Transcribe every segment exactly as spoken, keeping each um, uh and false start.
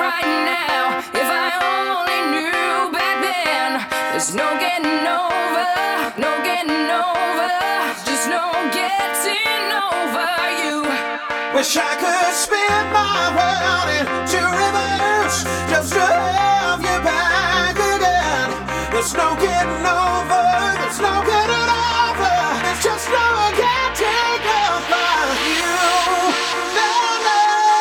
right now. If I only knew back then. There's no getting over, no getting over, just no getting over you. Wish I could spin my world into reverse just to have you back again. There's no getting over, there's no getting over, there's just no getting over you. No, no.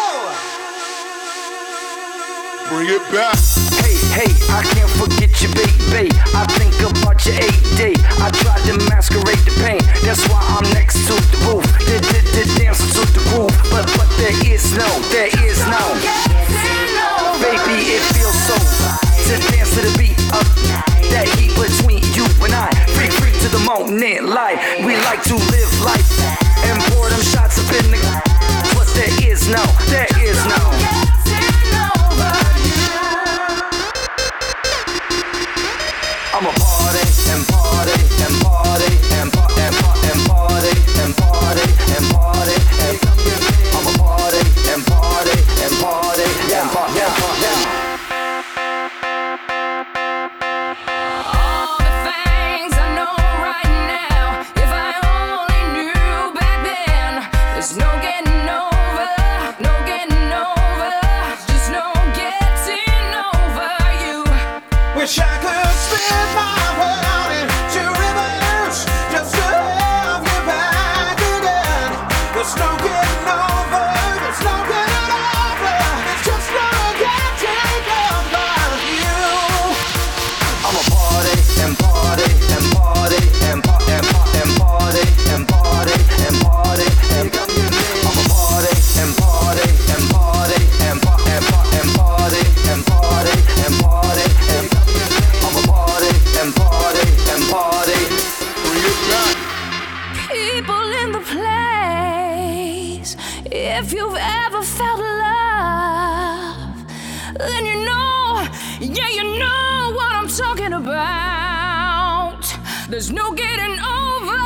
Bring it back. Hey, hey, I can't forget you, baby. I think about your A D. I tried to masquerade the pain. That's why I'm next to the roof. Did, did, did dancing to the groove. But, but there is no, there is no. Baby, it feels so to dance to the beat of that heat between you and I. Free, free to the moment, light. We like to live life and pour them shots up in the. But there is no, there is no. I'm a party and party and party and party and party and party and party and party and I'm a party and party and party and party and party. All the things I know right now. If I only knew back then. There's no getting over, no getting over, just no getting over you. Wish I could spin my world into reverse just to have you back again. There's no getting over, there's no getting over, there's just no getting over you. I'm a party and party and party and party and party and party and party and party and I'm a party and party and party and party and party and party and party and party and I'm a party and party and party. Bring it back. People in the place. If you've ever felt love, then you know, yeah, you know what I'm talking about. There's no getting over.